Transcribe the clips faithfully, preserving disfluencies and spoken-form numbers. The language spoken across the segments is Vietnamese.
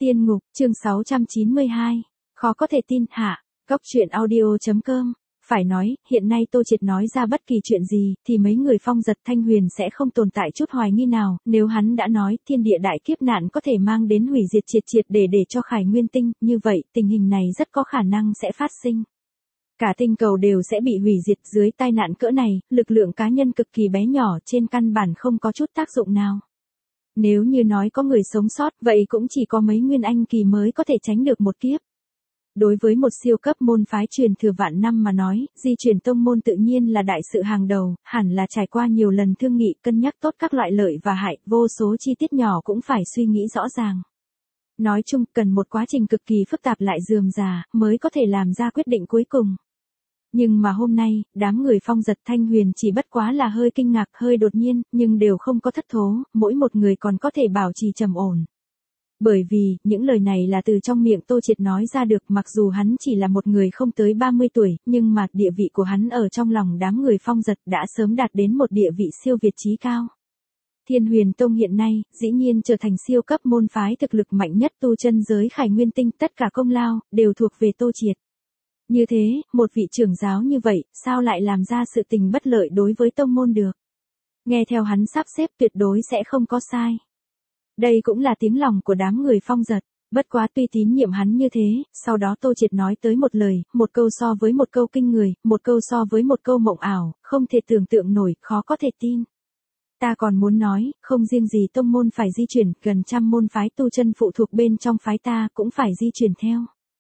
Tiên ngục, chương sáu trăm chín mươi hai. Khó có thể tin, hả? Cốc truyện audio chấm com. Phải nói, hiện nay Tô Triệt nói ra bất kỳ chuyện gì, thì mấy người Phong Giật Thanh Huyền sẽ không tồn tại chút hoài nghi nào, nếu hắn đã nói thiên địa đại kiếp nạn có thể mang đến hủy diệt triệt triệt để để cho Khải Nguyên Tinh, như vậy, tình hình này rất có khả năng sẽ phát sinh. Cả tinh cầu đều sẽ bị hủy diệt dưới tai nạn cỡ này, lực lượng cá nhân cực kỳ bé nhỏ trên căn bản không có chút tác dụng nào. Nếu như nói có người sống sót, vậy cũng chỉ có mấy nguyên anh kỳ mới có thể tránh được một kiếp. Đối với một siêu cấp môn phái truyền thừa vạn năm mà nói, di chuyển tông môn tự nhiên là đại sự hàng đầu, hẳn là trải qua nhiều lần thương nghị cân nhắc tốt các loại lợi và hại, vô số chi tiết nhỏ cũng phải suy nghĩ rõ ràng. Nói chung, cần một quá trình cực kỳ phức tạp lại rườm rà, mới có thể làm ra quyết định cuối cùng. Nhưng mà hôm nay, đám người Phong Giật Thanh Huyền chỉ bất quá là hơi kinh ngạc, hơi đột nhiên, nhưng đều không có thất thố, mỗi một người còn có thể bảo trì trầm ổn. Bởi vì, những lời này là từ trong miệng Tô Triệt nói ra được, mặc dù hắn chỉ là một người không tới ba mươi tuổi, nhưng mà địa vị của hắn ở trong lòng đám người Phong Giật đã sớm đạt đến một địa vị siêu việt chí cao. Thiên Huyền Tông hiện nay, dĩ nhiên trở thành siêu cấp môn phái thực lực mạnh nhất tu chân giới Khải Nguyên Tinh, tất cả công lao, đều thuộc về Tô Triệt. Như thế, một vị trưởng giáo như vậy, sao lại làm ra sự tình bất lợi đối với tông môn được? Nghe theo hắn sắp xếp tuyệt đối sẽ không có sai. Đây cũng là tiếng lòng của đám người Phong Giật, bất quá tuy tín nhiệm hắn như thế, sau đó Tô Triệt nói tới một lời, một câu so với một câu kinh người, một câu so với một câu mộng ảo, không thể tưởng tượng nổi, khó có thể tin. Ta còn muốn nói, không riêng gì tông môn phải di chuyển, gần trăm môn phái tu chân phụ thuộc bên trong phái ta cũng phải di chuyển theo.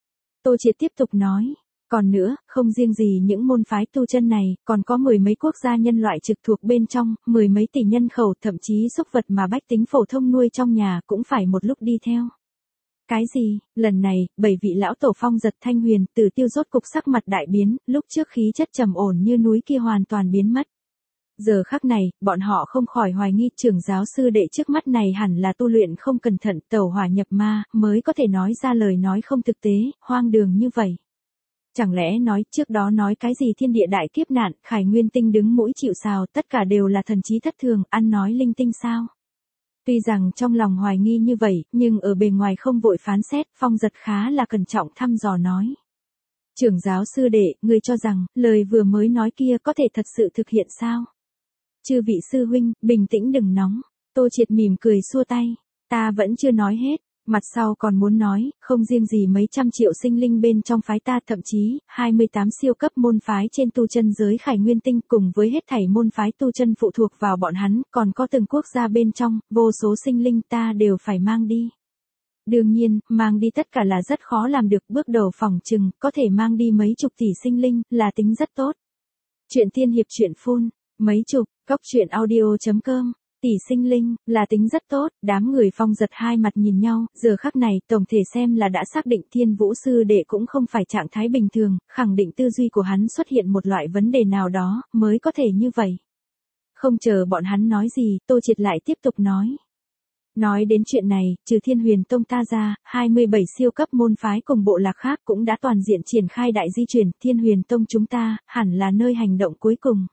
Tô Triệt tiếp tục nói. Còn nữa, không riêng gì những môn phái tu chân này, còn có mười mấy quốc gia nhân loại trực thuộc bên trong, mười mấy tỷ nhân khẩu, thậm chí súc vật mà bách tính phổ thông nuôi trong nhà cũng phải một lúc đi theo. Cái gì? Lần này, bảy vị lão tổ Phong Giật Thanh Huyền, Tử Tiêu rốt cục sắc mặt đại biến, lúc trước khí chất trầm ổn như núi kia hoàn toàn biến mất. Giờ khắc này, bọn họ không khỏi hoài nghi trưởng giáo sư đệ trước mắt này hẳn là tu luyện không cẩn thận, tẩu hỏa nhập ma, mới có thể nói ra lời nói không thực tế, hoang đường như vậy. Chẳng lẽ nói trước đó nói cái gì thiên địa đại kiếp nạn, Khải Nguyên Tinh đứng mũi chịu sào, tất cả đều là thần trí thất thường, ăn nói linh tinh sao? Tuy rằng trong lòng hoài nghi như vậy, nhưng ở bề ngoài không vội phán xét, Phong Giật khá là cẩn trọng thăm dò nói. Trưởng giáo sư đệ, người cho rằng, lời vừa mới nói kia có thể thật sự thực hiện sao? Chư vị sư huynh, bình tĩnh đừng nóng. Tô Triệt mỉm cười xua tay. Ta vẫn chưa nói hết. Mặt sau còn muốn nói, không riêng gì mấy trăm triệu sinh linh bên trong phái ta, thậm chí, hai mươi tám siêu cấp môn phái trên tu chân giới Khải Nguyên Tinh cùng với hết thảy môn phái tu chân phụ thuộc vào bọn hắn, còn có từng quốc gia bên trong, vô số sinh linh ta đều phải mang đi. Đương nhiên, mang đi tất cả là rất khó làm được, bước đầu phỏng chừng, có thể mang đi mấy chục tỷ sinh linh, là tính rất tốt. Chuyện tiên hiệp chuyện phun, mấy chục, cốc truyện audio chấm com. Tỷ sinh linh, là tính rất tốt, đám người Phong Giật hai mặt nhìn nhau, giờ khắc này, tổng thể xem là đã xác định Thiên Vũ sư đệ cũng không phải trạng thái bình thường, khẳng định tư duy của hắn xuất hiện một loại vấn đề nào đó, mới có thể như vậy. Không chờ bọn hắn nói gì, Tô Triệt lại tiếp tục nói. Nói đến chuyện này, trừ Thiên Huyền Tông ta ra, hai mươi bảy siêu cấp môn phái cùng bộ lạc khác cũng đã toàn diện triển khai đại di chuyển, Thiên Huyền Tông chúng ta, hẳn là nơi hành động cuối cùng.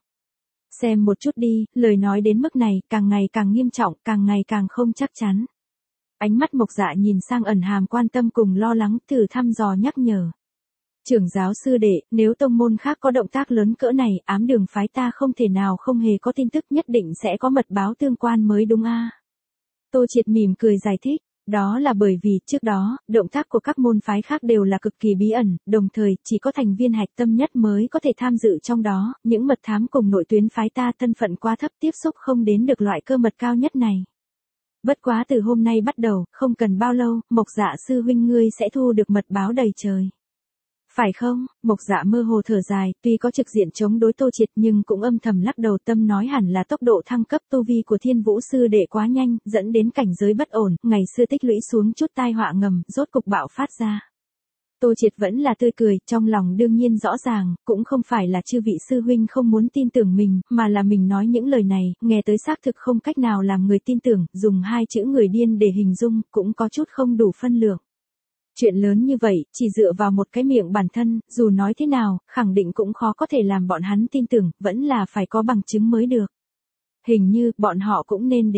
Xem một chút đi, lời nói đến mức này, càng ngày càng nghiêm trọng, càng ngày càng không chắc chắn. Ánh mắt Mộc Dạ nhìn sang ẩn hàm quan tâm cùng lo lắng, thử thăm dò nhắc nhở. Trưởng giáo sư đệ, nếu tông môn khác có động tác lớn cỡ này, ám đường phái ta không thể nào không hề có tin tức, nhất định sẽ có mật báo tương quan mới đúng a. Tô Triệt mỉm cười giải thích. Đó là bởi vì, trước đó, động tác của các môn phái khác đều là cực kỳ bí ẩn, đồng thời, chỉ có thành viên hạch tâm nhất mới có thể tham dự trong đó, những mật thám cùng nội tuyến phái ta thân phận quá thấp, tiếp xúc không đến được loại cơ mật cao nhất này. Bất quá từ hôm nay bắt đầu, không cần bao lâu, Mộc Dạ sư huynh ngươi sẽ thu được mật báo đầy trời. Phải không? Mộc Dạ mơ hồ thở dài, tuy có trực diện chống đối Tô Triệt nhưng cũng âm thầm lắc đầu, tâm nói hẳn là tốc độ thăng cấp tu vi của Thiên Vũ sư đệ quá nhanh, dẫn đến cảnh giới bất ổn, ngày xưa tích lũy xuống chút tai họa ngầm, rốt cục bạo phát ra. Tô Triệt vẫn là tươi cười, trong lòng đương nhiên rõ ràng, cũng không phải là chư vị sư huynh không muốn tin tưởng mình, mà là mình nói những lời này, nghe tới xác thực không cách nào làm người tin tưởng, dùng hai chữ người điên để hình dung, cũng có chút không đủ phân lượng. Chuyện lớn như vậy, chỉ dựa vào một cái miệng bản thân, dù nói thế nào, khẳng định cũng khó có thể làm bọn hắn tin tưởng, vẫn là phải có bằng chứng mới được. Hình như, bọn họ cũng nên đến.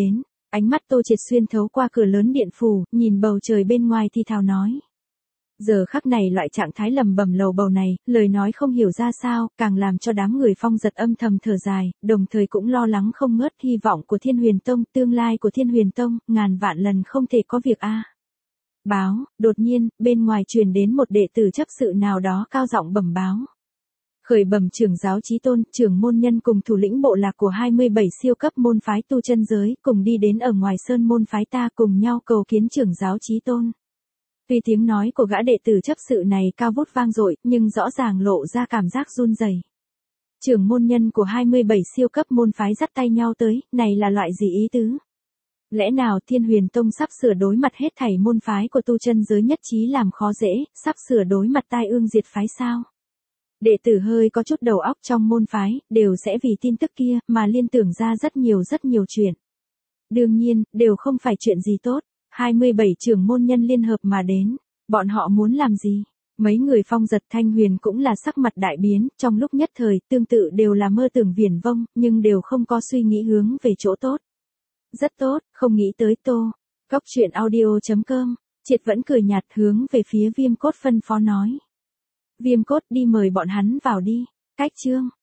Ánh mắt Tô Triệt xuyên thấu qua cửa lớn điện phủ, nhìn bầu trời bên ngoài thì thào nói. Giờ khắc này loại trạng thái lầm bầm lầu bầu này, lời nói không hiểu ra sao, càng làm cho đám người Phong Giật âm thầm thở dài, đồng thời cũng lo lắng không ngớt hy vọng của Thiên Huyền Tông, tương lai của Thiên Huyền Tông, ngàn vạn lần không thể có việc a. Báo, đột nhiên, bên ngoài truyền đến một đệ tử chấp sự nào đó cao giọng bẩm báo. Khởi bẩm trưởng giáo Chí Tôn, trưởng môn nhân cùng thủ lĩnh bộ lạc của hai mươi bảy siêu cấp môn phái tu chân giới, cùng đi đến ở ngoài sơn môn phái ta cùng nhau cầu kiến trưởng giáo Chí Tôn. Tuy tiếng nói của gã đệ tử chấp sự này cao vút vang dội, nhưng rõ ràng lộ ra cảm giác run rẩy. Trưởng môn nhân của hai mươi bảy siêu cấp môn phái dắt tay nhau tới, này là loại gì ý tứ? Lẽ nào Thiên Huyền Tông sắp sửa đối mặt hết thảy môn phái của tu chân giới nhất trí làm khó dễ, sắp sửa đối mặt tai ương diệt phái sao? Đệ tử hơi có chút đầu óc trong môn phái, đều sẽ vì tin tức kia, mà liên tưởng ra rất nhiều rất nhiều chuyện. Đương nhiên, đều không phải chuyện gì tốt. hai mươi bảy trưởng môn nhân liên hợp mà đến, bọn họ muốn làm gì? Mấy người Phong Giật Thanh Huyền cũng là sắc mặt đại biến, trong lúc nhất thời, tương tự đều là mơ tưởng viển vông, nhưng đều không có suy nghĩ hướng về chỗ tốt. Rất tốt, không nghĩ tới Tô. Góc truyện audio chấm com, Triệt vẫn cười nhạt hướng về phía Viêm Cốt phân phó nói. Viêm Cốt đi mời bọn hắn vào đi. Cách chương